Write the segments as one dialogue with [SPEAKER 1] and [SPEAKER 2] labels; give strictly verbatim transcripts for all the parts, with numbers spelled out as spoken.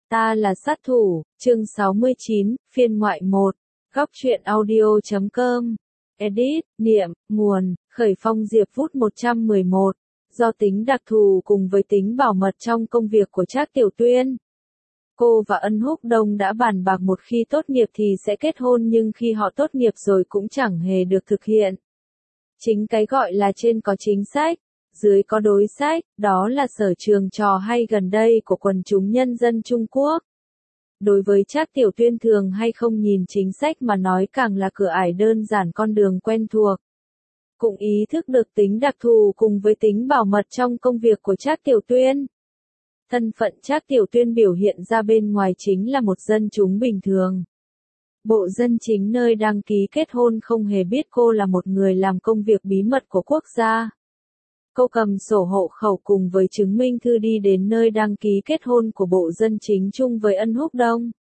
[SPEAKER 1] Ta là sát thủ, chương sáu mươi chín, phiên ngoại một, góc truyện audio chấm com, edit, niệm, nguồn, khởi phong Diệp Vút một trăm mười một, do tính đặc thù cùng với tính bảo mật trong công việc của Trác Tiểu Tuyên. Cô và Ân Húc Đông đã bàn bạc một khi tốt nghiệp thì sẽ kết hôn nhưng khi họ tốt nghiệp rồi cũng chẳng hề được thực hiện. Chính cái gọi là trên có chính sách, dưới có đối sách, đó là sở trường trò hay gần đây của quần chúng nhân dân Trung Quốc. Đối với Trác Tiểu Tuyên thường hay không nhìn chính sách mà nói càng là cửa ải đơn giản con đường quen thuộc. Cũng ý thức được tính đặc thù cùng với tính bảo mật trong công việc của Trác Tiểu Tuyên. Thân phận Trác Tiểu Tuyên biểu hiện ra bên ngoài chính là một dân chúng bình thường. Bộ Dân Chính nơi đăng ký kết hôn không hề biết cô là một người làm công việc bí mật của quốc gia. Cô cầm sổ hộ khẩu cùng với chứng minh thư đi đến nơi đăng ký kết hôn của Bộ Dân Chính chung với Ân Húc Đông.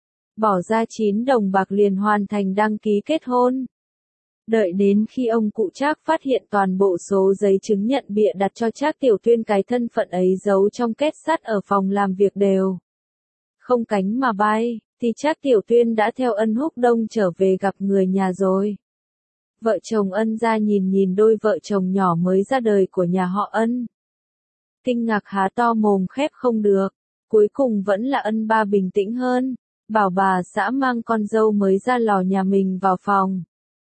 [SPEAKER 1] Bỏ ra chín đồng bạc liền hoàn thành đăng ký kết hôn. Đợi đến khi ông cụ Trác phát hiện toàn bộ số giấy chứng nhận bịa đặt cho Trác Tiểu Tuyên cái thân phận ấy giấu trong két sắt ở phòng làm việc đều không cánh mà bay, thì Trác Tiểu Tuyên đã theo Ân Húc Đông trở về gặp người nhà rồi. Vợ chồng Ân ra nhìn nhìn đôi vợ chồng nhỏ mới ra đời của nhà họ Ân. Kinh ngạc há to mồm khép không được, cuối cùng vẫn là Ân ba bình tĩnh hơn, bảo bà xã mang con dâu mới ra lò nhà mình vào phòng.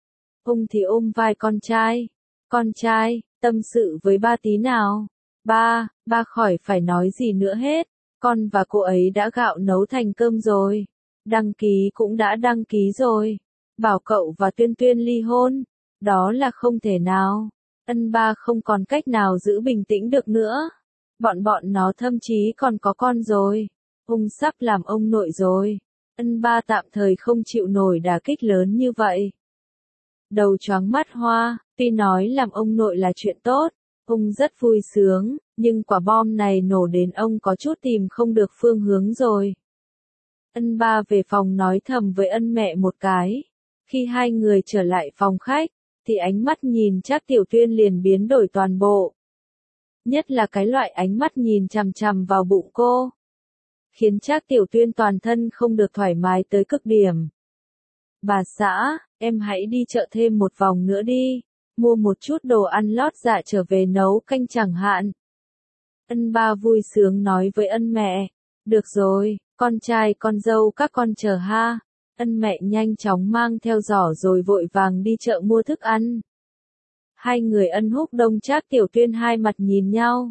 [SPEAKER 1] Ông thì ôm vai con trai, con trai, tâm sự với ba tí nào. Ba, ba khỏi phải nói gì nữa hết, con và cô ấy đã gạo nấu thành cơm rồi, đăng ký cũng đã đăng ký rồi. Bảo cậu và Tuyên Tuyên ly hôn, đó là không thể nào. Ân ba không còn cách nào giữ bình tĩnh được nữa. Bọn bọn nó thậm chí còn có con rồi. Ông sắp làm ông nội rồi. Ân ba tạm thời không chịu nổi đả kích lớn như vậy. Đầu choáng mắt hoa, tuy nói làm ông nội là chuyện tốt, ông rất vui sướng, nhưng quả bom này nổ đến ông có chút tìm không được phương hướng rồi. Ân ba về phòng nói thầm với Ân mẹ một cái. Khi hai người trở lại phòng khách, thì ánh mắt nhìn Trác Tiểu Tuyên liền biến đổi toàn bộ. Nhất là cái loại ánh mắt nhìn chằm chằm vào bụng cô. Khiến Trác Tiểu Tuyên toàn thân không được thoải mái tới cực điểm. Bà xã, em hãy đi chợ thêm một vòng nữa đi, mua một chút đồ ăn lót dạ trở về nấu canh chẳng hạn. Ân ba vui sướng nói với Ân mẹ, được rồi, con trai con dâu các con chờ ha. Ân mẹ nhanh chóng mang theo giỏ rồi vội vàng đi chợ mua thức ăn. Hai người Ân Húc Đông Trác Tiểu Tuyên hai mặt nhìn nhau.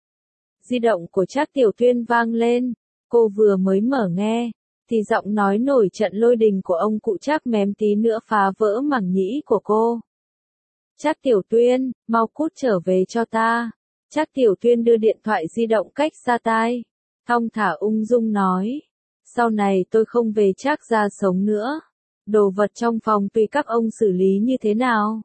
[SPEAKER 1] Di động của Trác Tiểu Tuyên vang lên, cô vừa mới mở nghe, thì giọng nói nổi trận lôi đình của ông cụ Trác mém tí nữa phá vỡ màng nhĩ của cô. Trác Tiểu Tuyên, mau cút trở về cho ta. Trác Tiểu Tuyên đưa điện thoại di động cách xa tai, thong thả ung dung nói. Sau này tôi không về Trác gia sống nữa. Đồ vật trong phòng tùy các ông xử lý như thế nào.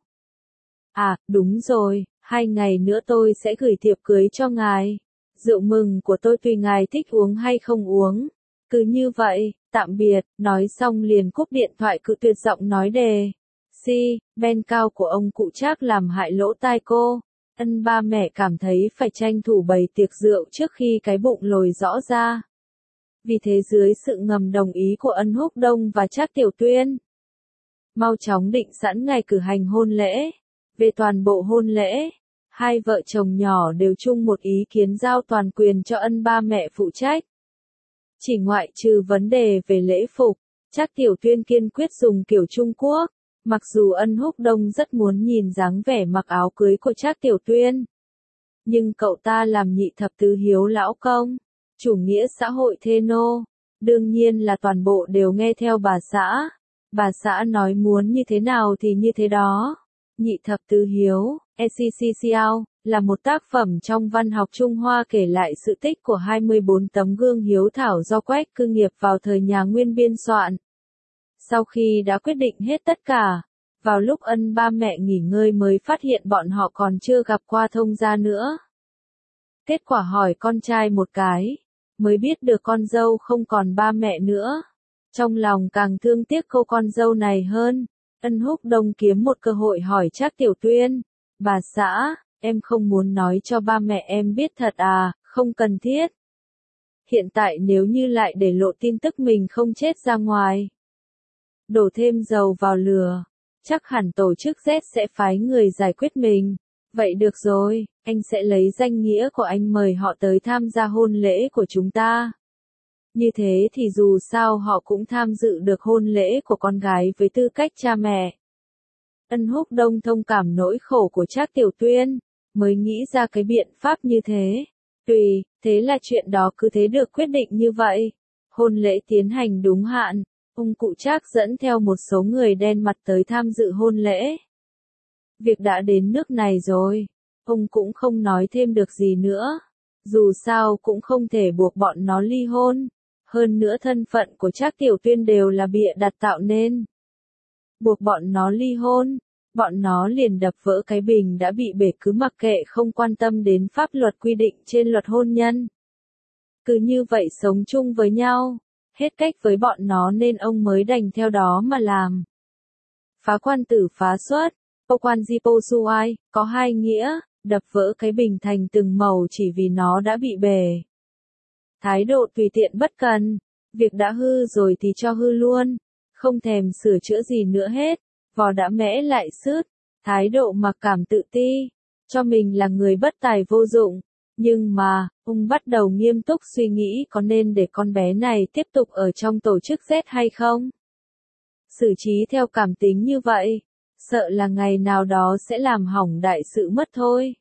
[SPEAKER 1] À, đúng rồi, hai ngày nữa tôi sẽ gửi thiệp cưới cho ngài. Rượu mừng của tôi tùy ngài thích uống hay không uống. Cứ như vậy, tạm biệt, nói xong liền cúp điện thoại cự tuyệt giọng nói đề. Si, ben cao của ông cụ Trác làm hại lỗ tai cô. Ân ba mẹ cảm thấy phải tranh thủ bày tiệc rượu trước khi cái bụng lồi rõ ra. Vì thế dưới sự ngầm đồng ý của Ân Húc Đông và Trác Tiểu Tuyên, mau chóng định sẵn ngày cử hành hôn lễ. Về toàn bộ hôn lễ, hai vợ chồng nhỏ đều chung một ý kiến giao toàn quyền cho Ân ba mẹ phụ trách. Chỉ ngoại trừ vấn đề về lễ phục, Trác Tiểu Tuyên kiên quyết dùng kiểu Trung Quốc. Mặc dù Ân Húc Đông rất muốn nhìn dáng vẻ mặc áo cưới của Trác Tiểu Tuyên, nhưng cậu ta làm nhị thập tứ hiếu lão công, chủ nghĩa xã hội thê nô, đương nhiên là toàn bộ đều nghe theo bà xã. Bà xã nói muốn như thế nào thì như thế đó. Nhị thập tứ hiếu, e xê xê Xiao, là một tác phẩm trong văn học Trung Hoa kể lại sự tích của hai mươi bốn tấm gương hiếu thảo do Quách Cư Nghiệp vào thời nhà Nguyên biên soạn. Sau khi đã quyết định hết tất cả, vào lúc Ân ba mẹ nghỉ ngơi mới phát hiện bọn họ còn chưa gặp qua thông gia nữa. Kết quả hỏi con trai một cái, mới biết được con dâu không còn ba mẹ nữa. Trong lòng càng thương tiếc cô con dâu này hơn. Ân Húc Đông kiếm một cơ hội hỏi Trác Tiểu Tuyên, bà xã, em không muốn nói cho ba mẹ em biết thật à, không cần thiết. Hiện tại nếu như lại để lộ tin tức mình không chết ra ngoài, đổ thêm dầu vào lửa, chắc hẳn tổ chức Z sẽ phái người giải quyết mình. Vậy được rồi, anh sẽ lấy danh nghĩa của anh mời họ tới tham gia hôn lễ của chúng ta. Như thế thì dù sao họ cũng tham dự được hôn lễ của con gái với tư cách cha mẹ. Ân Húc Đông thông cảm nỗi khổ của Trác Tiểu Tuyên, mới nghĩ ra cái biện pháp như thế. Tùy, thế là chuyện đó cứ thế được quyết định như vậy. Hôn lễ tiến hành đúng hạn, ông cụ Trác dẫn theo một số người đen mặt tới tham dự hôn lễ. Việc đã đến nước này rồi, ông cũng không nói thêm được gì nữa. Dù sao cũng không thể buộc bọn nó ly hôn. Hơn nữa thân phận của Trác Tiểu Tuyên đều là bịa đặt tạo nên. Buộc bọn nó ly hôn, bọn nó liền đập vỡ cái bình đã bị bể cứ mặc kệ không quan tâm đến pháp luật quy định trên luật hôn nhân. Cứ như vậy sống chung với nhau, hết cách với bọn nó nên ông mới đành theo đó mà làm. Phá quan tử phá xuất, ô quan di po suai, có hai nghĩa, đập vỡ cái bình thành từng màu chỉ vì nó đã bị bể. Thái độ tùy tiện bất cần, việc đã hư rồi thì cho hư luôn, không thèm sửa chữa gì nữa hết, vò đã mẽ lại sứt, thái độ mặc cảm tự ti, cho mình là người bất tài vô dụng, nhưng mà, ông bắt đầu nghiêm túc suy nghĩ có nên để con bé này tiếp tục ở trong tổ chức Z hay không. Xử trí theo cảm tính như vậy, sợ là ngày nào đó sẽ làm hỏng đại sự mất thôi.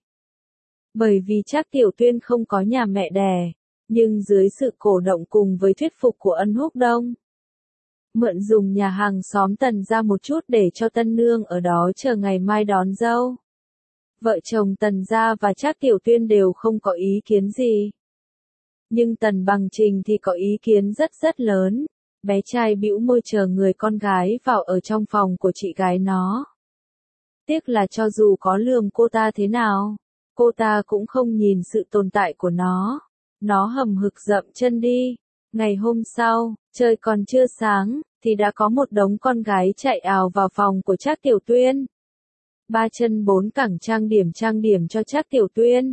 [SPEAKER 1] Bởi vì Trác Tiểu Tuyên không có nhà mẹ đẻ. Nhưng dưới sự cổ động cùng với thuyết phục của Ân Húc Đông, mượn dùng nhà hàng xóm Tần ra một chút để cho tân nương ở đó chờ ngày mai đón dâu. Vợ chồng Tần gia và Trác Tiểu Tuyên đều không có ý kiến gì. Nhưng Tần Bằng Trình thì có ý kiến rất rất lớn. Bé trai bĩu môi chờ người con gái vào ở trong phòng của chị gái nó. Tiếc là cho dù có lườm cô ta thế nào, cô ta cũng không nhìn sự tồn tại của nó. Nó hầm hực dậm chân đi. Ngày hôm sau, trời còn chưa sáng, thì đã có một đống con gái chạy ào vào phòng của Trác Tiểu Tuyên. Ba chân bốn cẳng trang điểm trang điểm cho Trác Tiểu Tuyên.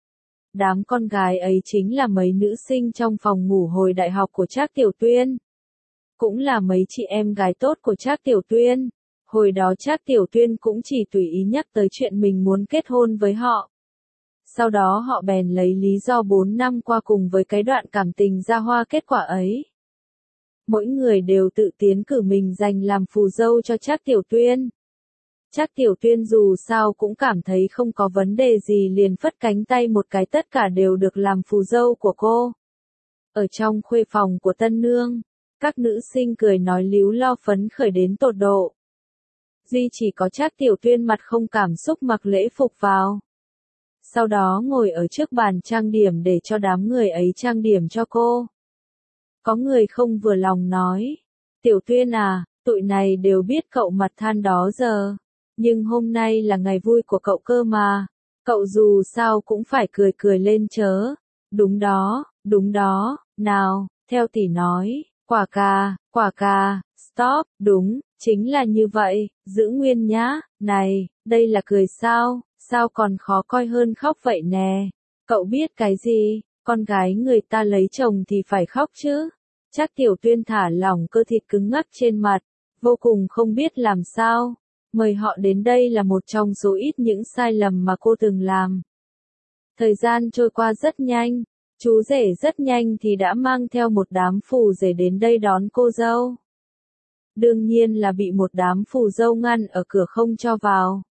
[SPEAKER 1] Đám con gái ấy chính là mấy nữ sinh trong phòng ngủ hồi đại học của Trác Tiểu Tuyên. Cũng là mấy chị em gái tốt của Trác Tiểu Tuyên. Hồi đó Trác Tiểu Tuyên cũng chỉ tùy ý nhắc tới chuyện mình muốn kết hôn với họ. Sau đó họ bèn lấy lý do bốn năm qua cùng với cái đoạn cảm tình ra hoa kết quả ấy. Mỗi người đều tự tiến cử mình giành làm phù dâu cho Trác Tiểu Tuyên. Trác Tiểu Tuyên dù sao cũng cảm thấy không có vấn đề gì liền phất cánh tay một cái tất cả đều được làm phù dâu của cô. Ở trong khuê phòng của tân nương, các nữ sinh cười nói líu lo phấn khởi đến tột độ. Duy chỉ có Trác Tiểu Tuyên mặt không cảm xúc mặc lễ phục vào. Sau đó ngồi ở trước bàn trang điểm để cho đám người ấy trang điểm cho cô. Có người không vừa lòng nói, Tiểu Tuyên à, tụi này đều biết cậu mặt than đó giờ, nhưng hôm nay là ngày vui của cậu cơ mà, cậu dù sao cũng phải cười cười lên chớ. Đúng đó, đúng đó, nào, theo tỷ nói, quả cà, quả cà, stop, đúng, chính là như vậy, giữ nguyên nhá, này, đây là cười sao? Sao còn khó coi hơn khóc vậy nè? Cậu biết cái gì? Con gái người ta lấy chồng thì phải khóc chứ. Trác Tiểu Tuyên thả lỏng cơ thịt cứng ngắc trên mặt, vô cùng không biết làm sao. Mời họ đến đây là một trong số ít những sai lầm mà cô từng làm. Thời gian trôi qua rất nhanh, chú rể rất nhanh thì đã mang theo một đám phù rể đến đây đón cô dâu. Đương nhiên là bị một đám phù dâu ngăn ở cửa không cho vào.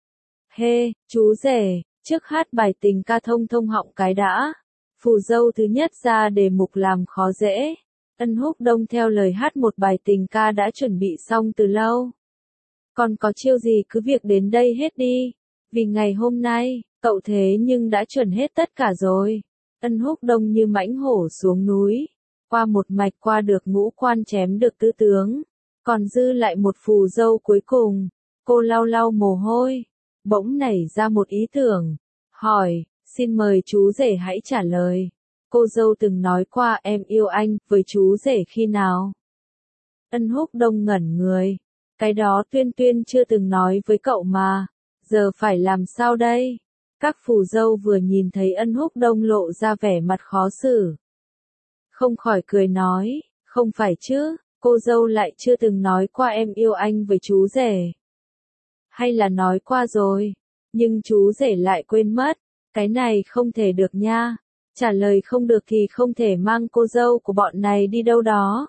[SPEAKER 1] Hê, hey, chú rể, trước hát bài tình ca thông thông họng cái đã. Phù dâu thứ nhất ra đề mục làm khó dễ. Ân Húc Đông theo lời hát một bài tình ca đã chuẩn bị xong từ lâu. Còn có chiêu gì cứ việc đến đây hết đi. Vì ngày hôm nay, cậu thế nhưng đã chuẩn hết tất cả rồi. Ân Húc Đông như mãnh hổ xuống núi. Qua một mạch qua được ngũ quan chém được tứ tướng. Còn dư lại một phù dâu cuối cùng. Cô lau lau mồ hôi. Bỗng nảy ra một ý tưởng. Hỏi, xin mời chú rể hãy trả lời. Cô dâu từng nói qua em yêu anh với chú rể khi nào? Ân Húc Đông ngẩn người. Cái đó Tuyên Tuyên chưa từng nói với cậu mà. Giờ phải làm sao đây? Các phù dâu vừa nhìn thấy Ân Húc Đông lộ ra vẻ mặt khó xử. không khỏi cười nói, không phải chứ, cô dâu lại chưa từng nói qua em yêu anh với chú rể. Hay là nói qua rồi, nhưng chú rể lại quên mất, cái này không thể được nha, trả lời không được thì không thể mang cô dâu của bọn này đi đâu đó.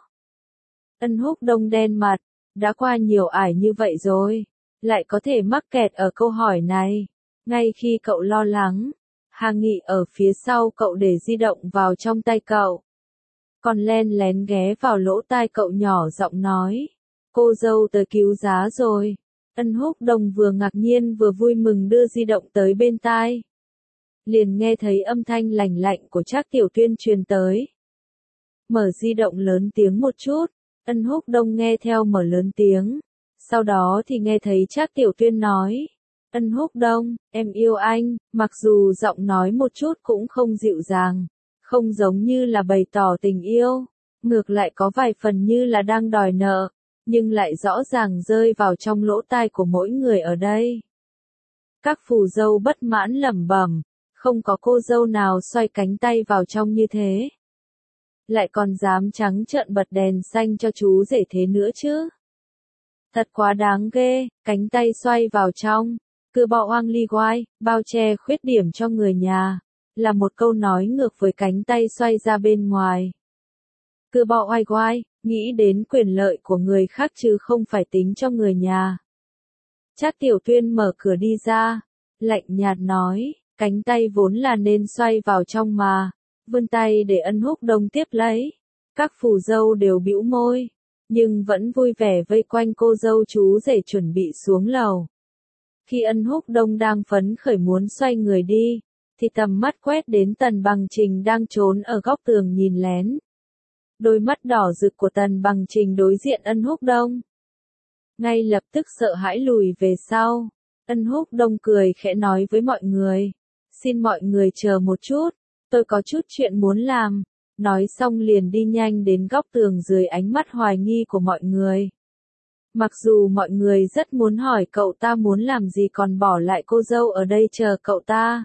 [SPEAKER 1] Ân Húc Đông đen mặt, đã qua nhiều ải như vậy rồi, lại có thể mắc kẹt ở câu hỏi này. Ngay khi cậu lo lắng, Hà Nghị ở phía sau cậu để di động vào trong tay cậu. Còn len lén ghé vào lỗ tai cậu nhỏ giọng nói, cô dâu tới cứu giá rồi. Ân Húc Đông vừa ngạc nhiên vừa vui mừng đưa di động tới bên tai. Liền nghe thấy âm thanh lành lạnh của Trác Tiểu Tuyên truyền tới. Mở di động lớn tiếng một chút, Ân Húc Đông nghe theo mở lớn tiếng. Sau đó thì nghe thấy Trác Tiểu Tuyên nói, Ân Húc Đông, em yêu anh, mặc dù giọng nói một chút cũng không dịu dàng, không giống như là bày tỏ tình yêu, ngược lại có vài phần như là đang đòi nợ, nhưng lại rõ ràng rơi vào trong lỗ tai của mỗi người ở đây. Các phù dâu bất mãn lẩm bẩm, không có cô dâu nào xoay cánh tay vào trong như thế. Lại còn dám trắng trợn bật đèn xanh cho chú rể thế nữa chứ. Thật quá đáng ghê, cánh tay xoay vào trong, cứ bỏ oang ly guai, bao che khuyết điểm cho người nhà, là một câu nói ngược với cánh tay xoay ra bên ngoài. Cứ bỏ oai guai, nghĩ đến quyền lợi của người khác chứ không phải tính cho người nhà. Trác Tiểu Tuyên mở cửa đi ra, lạnh nhạt nói, cánh tay vốn là nên xoay vào trong mà, vươn tay để Ân Húc Đông tiếp lấy. Các phù dâu đều bĩu môi, nhưng vẫn vui vẻ vây quanh cô dâu chú rể chuẩn bị xuống lầu. Khi Ân Húc Đông đang phấn khởi muốn xoay người đi, thì tầm mắt quét đến Tần Bằng Trình đang trốn ở góc tường nhìn lén. Đôi mắt đỏ rực của Tần Bằng Trình đối diện Ân Húc Đông. Ngay lập tức sợ hãi lùi về sau. Ân Húc Đông cười khẽ nói với mọi người, xin mọi người chờ một chút, tôi có chút chuyện muốn làm. Nói xong liền đi nhanh đến góc tường dưới ánh mắt hoài nghi của mọi người. Mặc dù mọi người rất muốn hỏi cậu ta muốn làm gì còn bỏ lại cô dâu ở đây chờ cậu ta.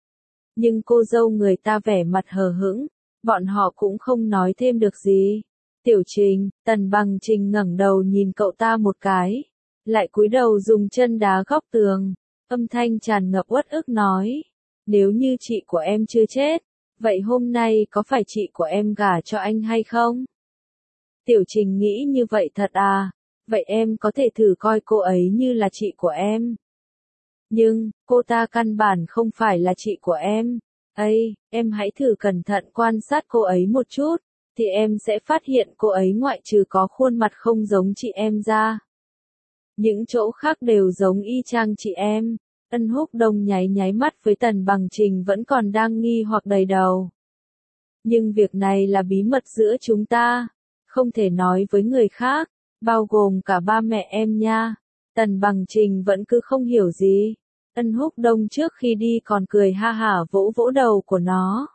[SPEAKER 1] Nhưng cô dâu người ta vẻ mặt hờ hững, bọn họ cũng không nói thêm được gì. Tiểu Trình, Tần Bằng Trình ngẩng đầu nhìn cậu ta một cái, lại cúi đầu dùng chân đá góc tường, âm thanh tràn ngập uất ức nói, nếu như chị của em chưa chết, vậy hôm nay có phải chị của em gả cho anh hay không? Tiểu Trình nghĩ như vậy thật à, vậy em có thể thử coi cô ấy như là chị của em. Nhưng, cô ta căn bản không phải là chị của em. Ây, em hãy thử cẩn thận quan sát cô ấy một chút, thì em sẽ phát hiện cô ấy ngoại trừ có khuôn mặt không giống chị em ra. Những chỗ khác đều giống y chang chị em. Ân Húc Đông nháy nháy mắt với Tần Bằng Trình vẫn còn đang nghi hoặc đầy đầu. Nhưng việc này là bí mật giữa chúng ta, không thể nói với người khác, bao gồm cả ba mẹ em nha. Tần Bằng Trình vẫn cứ không hiểu gì. Ân Húc Đông trước khi đi còn cười ha hả vỗ vỗ đầu của nó.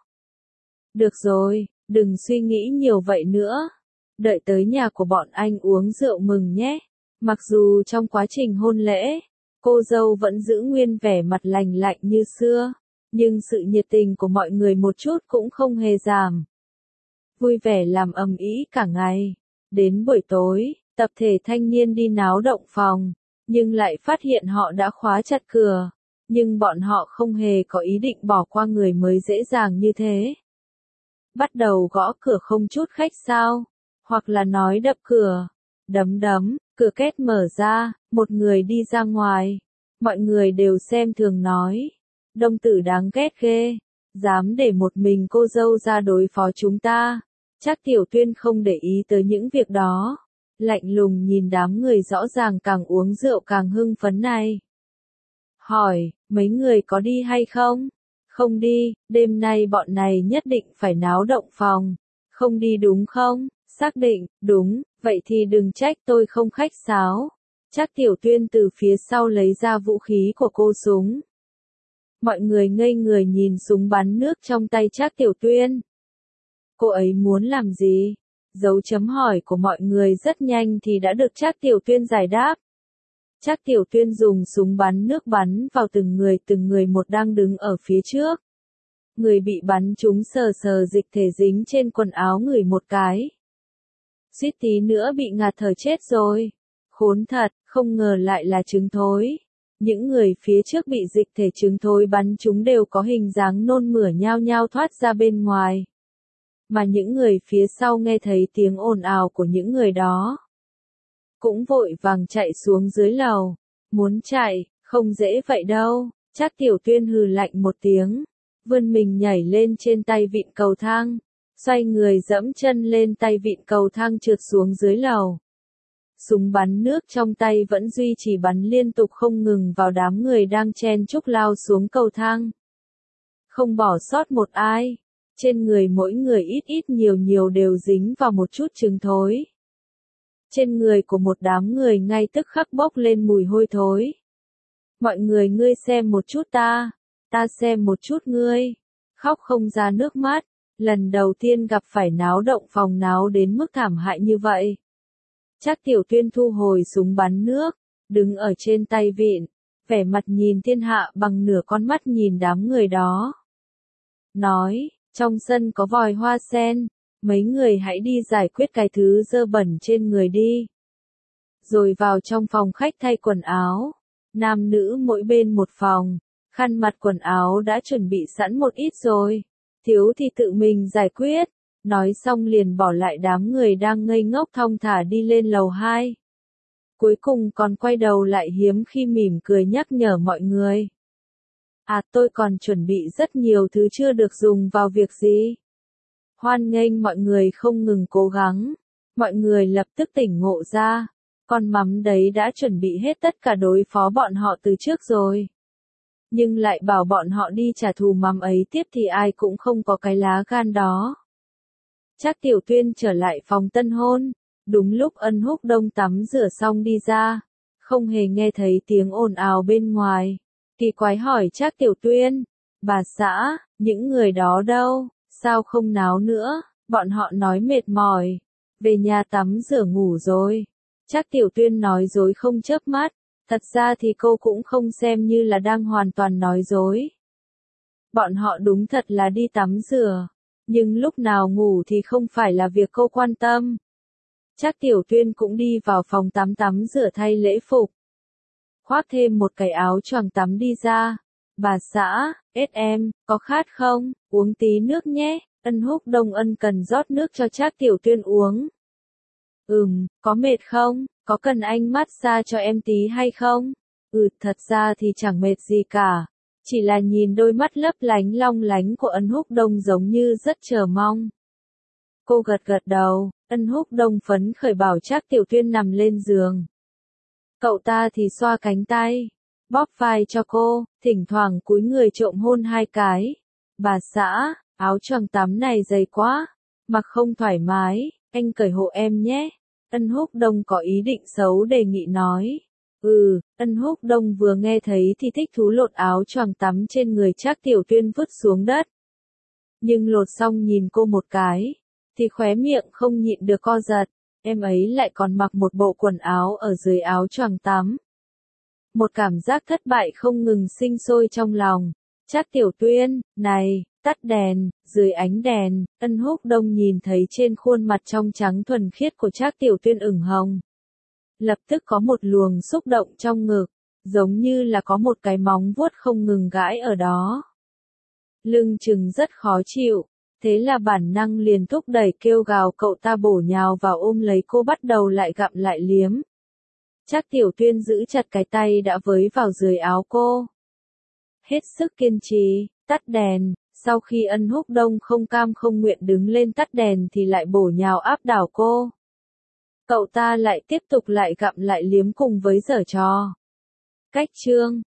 [SPEAKER 1] Được rồi, đừng suy nghĩ nhiều vậy nữa. Đợi tới nhà của bọn anh uống rượu mừng nhé. Mặc dù trong quá trình hôn lễ, cô dâu vẫn giữ nguyên vẻ mặt lành lạnh như xưa, nhưng sự nhiệt tình của mọi người một chút cũng không hề giảm. Vui vẻ làm ầm ĩ cả ngày. Đến buổi tối, tập thể thanh niên đi náo động phòng, nhưng lại phát hiện họ đã khóa chặt cửa. Nhưng bọn họ không hề có ý định bỏ qua người mới dễ dàng như thế. Bắt đầu gõ cửa không chút khách sao, hoặc là nói đập cửa. Đấm đấm, cửa két mở ra, một người đi ra ngoài. Mọi người đều xem thường nói, Đông tử đáng ghét ghê, dám để một mình cô dâu ra đối phó chúng ta. Trác Tiểu Tuyên không để ý tới những việc đó, lạnh lùng nhìn đám người rõ ràng càng uống rượu càng hưng phấn này. Hỏi, mấy người có đi hay không? Không đi, đêm nay bọn này nhất định phải náo động phòng. Không đi đúng không? Xác định, đúng, vậy thì đừng trách tôi không khách sáo. Trác Tiểu Tuyên từ phía sau lấy ra vũ khí của cô súng. Mọi người ngây người nhìn súng bắn nước trong tay Trác Tiểu Tuyên. Cô ấy muốn làm gì? Dấu chấm hỏi của mọi người rất nhanh thì đã được Trác Tiểu Tuyên giải đáp. Trác Tiểu Tuyên dùng súng bắn nước bắn vào từng người từng người một đang đứng ở phía trước. Người bị bắn trúng sờ sờ dịch thể dính trên quần áo ngửi một cái. Suýt tí nữa bị ngạt thở chết rồi. Khốn thật, không ngờ lại là trứng thối. Những người phía trước bị dịch thể trứng thối bắn trúng đều có hình dáng nôn mửa nhao nhao thoát ra bên ngoài. Mà những người phía sau nghe thấy tiếng ồn ào của những người đó, cũng vội vàng chạy xuống dưới lầu. Muốn chạy, không dễ vậy đâu. Trác Tiểu Tuyên hừ lạnh một tiếng, vươn mình nhảy lên trên tay vịn cầu thang, xoay người dẫm chân lên tay vịn cầu thang trượt xuống dưới lầu. Súng bắn nước trong tay vẫn duy trì bắn liên tục không ngừng vào đám người đang chen chúc lao xuống cầu thang. Không bỏ sót một ai, trên người mỗi người ít ít nhiều nhiều đều dính vào một chút trứng thối. Trên người của một đám người ngay tức khắc bốc lên mùi hôi thối. Mọi người ngươi xem một chút ta, ta xem một chút ngươi, khóc không ra nước mắt, lần đầu tiên gặp phải náo động phòng náo đến mức thảm hại như vậy. Trác Tiểu Tuyên thu hồi súng bắn nước, đứng ở trên tay vịn, vẻ mặt nhìn thiên hạ bằng nửa con mắt nhìn đám người đó. Nói, trong sân có vòi hoa sen, mấy người hãy đi giải quyết cái thứ dơ bẩn trên người đi. Rồi vào trong phòng khách thay quần áo, nam nữ mỗi bên một phòng, khăn mặt quần áo đã chuẩn bị sẵn một ít rồi, thiếu thì tự mình giải quyết. Nói xong liền bỏ lại đám người đang ngây ngốc thong thả đi lên lầu hai. Cuối cùng còn quay đầu lại hiếm khi mỉm cười nhắc nhở mọi người. À tôi còn chuẩn bị rất nhiều thứ chưa được dùng vào việc gì. Hoan nghênh mọi người không ngừng cố gắng. Mọi người lập tức tỉnh ngộ ra. Con mắm đấy đã chuẩn bị hết tất cả đối phó bọn họ từ trước rồi. Nhưng lại bảo bọn họ đi trả thù mắm ấy tiếp thì ai cũng không có cái lá gan đó. Trác Tiểu Tuyên trở lại phòng tân hôn, đúng lúc Ân Húc Đông tắm rửa xong đi ra, không hề nghe thấy tiếng ồn ào bên ngoài, kỳ quái hỏi Trác Tiểu Tuyên, bà xã, những người đó đâu, sao không náo nữa, bọn họ nói mệt mỏi, về nhà tắm rửa ngủ rồi. Trác Tiểu Tuyên nói dối không chớp mắt, thật ra thì cô cũng không xem như là đang hoàn toàn nói dối. Bọn họ đúng thật là đi tắm rửa. Nhưng lúc nào ngủ thì không phải là việc cô quan tâm. Trác Tiểu Tuyên cũng đi vào phòng tắm tắm rửa thay lễ phục. Khoác thêm một cái áo choàng tắm đi ra. Bà xã, ết em, có khát không? Uống tí nước nhé. Ân Húc Đông ân cần rót nước cho Trác Tiểu Tuyên uống. Ừm, có mệt không? Có cần anh massage cho em tí hay không? Ừ, thật ra thì chẳng mệt gì cả. Chỉ là nhìn đôi mắt lấp lánh long lánh của Ân Húc Đông giống như rất chờ mong. Cô gật gật đầu, Ân Húc Đông phấn khởi bảo Trác Tiểu Tuyên nằm lên giường. Cậu ta thì xoa cánh tay, bóp vai cho cô, thỉnh thoảng cúi người trộm hôn hai cái. Bà xã, áo choàng tắm này dày quá, mặc không thoải mái, anh cởi hộ em nhé. Ân Húc Đông có ý định xấu đề nghị nói. Ừ, Ân Húc Đông vừa nghe thấy thì thích thú lột áo choàng tắm trên người Trác Tiểu Tuyên vứt xuống đất. Nhưng lột xong nhìn cô một cái, thì khóe miệng không nhịn được co giật, em ấy lại còn mặc một bộ quần áo ở dưới áo choàng tắm. Một cảm giác thất bại không ngừng sinh sôi trong lòng. Trác Tiểu Tuyên, này, tắt đèn, dưới ánh đèn, Ân Húc Đông nhìn thấy trên khuôn mặt trong trắng thuần khiết của Trác Tiểu Tuyên ửng hồng. Lập tức có một luồng xúc động trong ngực, giống như là có một cái móng vuốt không ngừng gãi ở đó. Lưng chừng rất khó chịu, thế là bản năng liền thúc đẩy kêu gào cậu ta bổ nhào vào ôm lấy cô bắt đầu lại gặm lại liếm. Trác Tiểu Tuyên giữ chặt cái tay đã với vào dưới áo cô. Hết sức kiên trì, tắt đèn, sau khi Ân Húc Đông không cam không nguyện đứng lên tắt đèn thì lại bổ nhào áp đảo cô. Cậu ta lại tiếp tục lại gặm lại liếm cùng với giở trò. Cách chương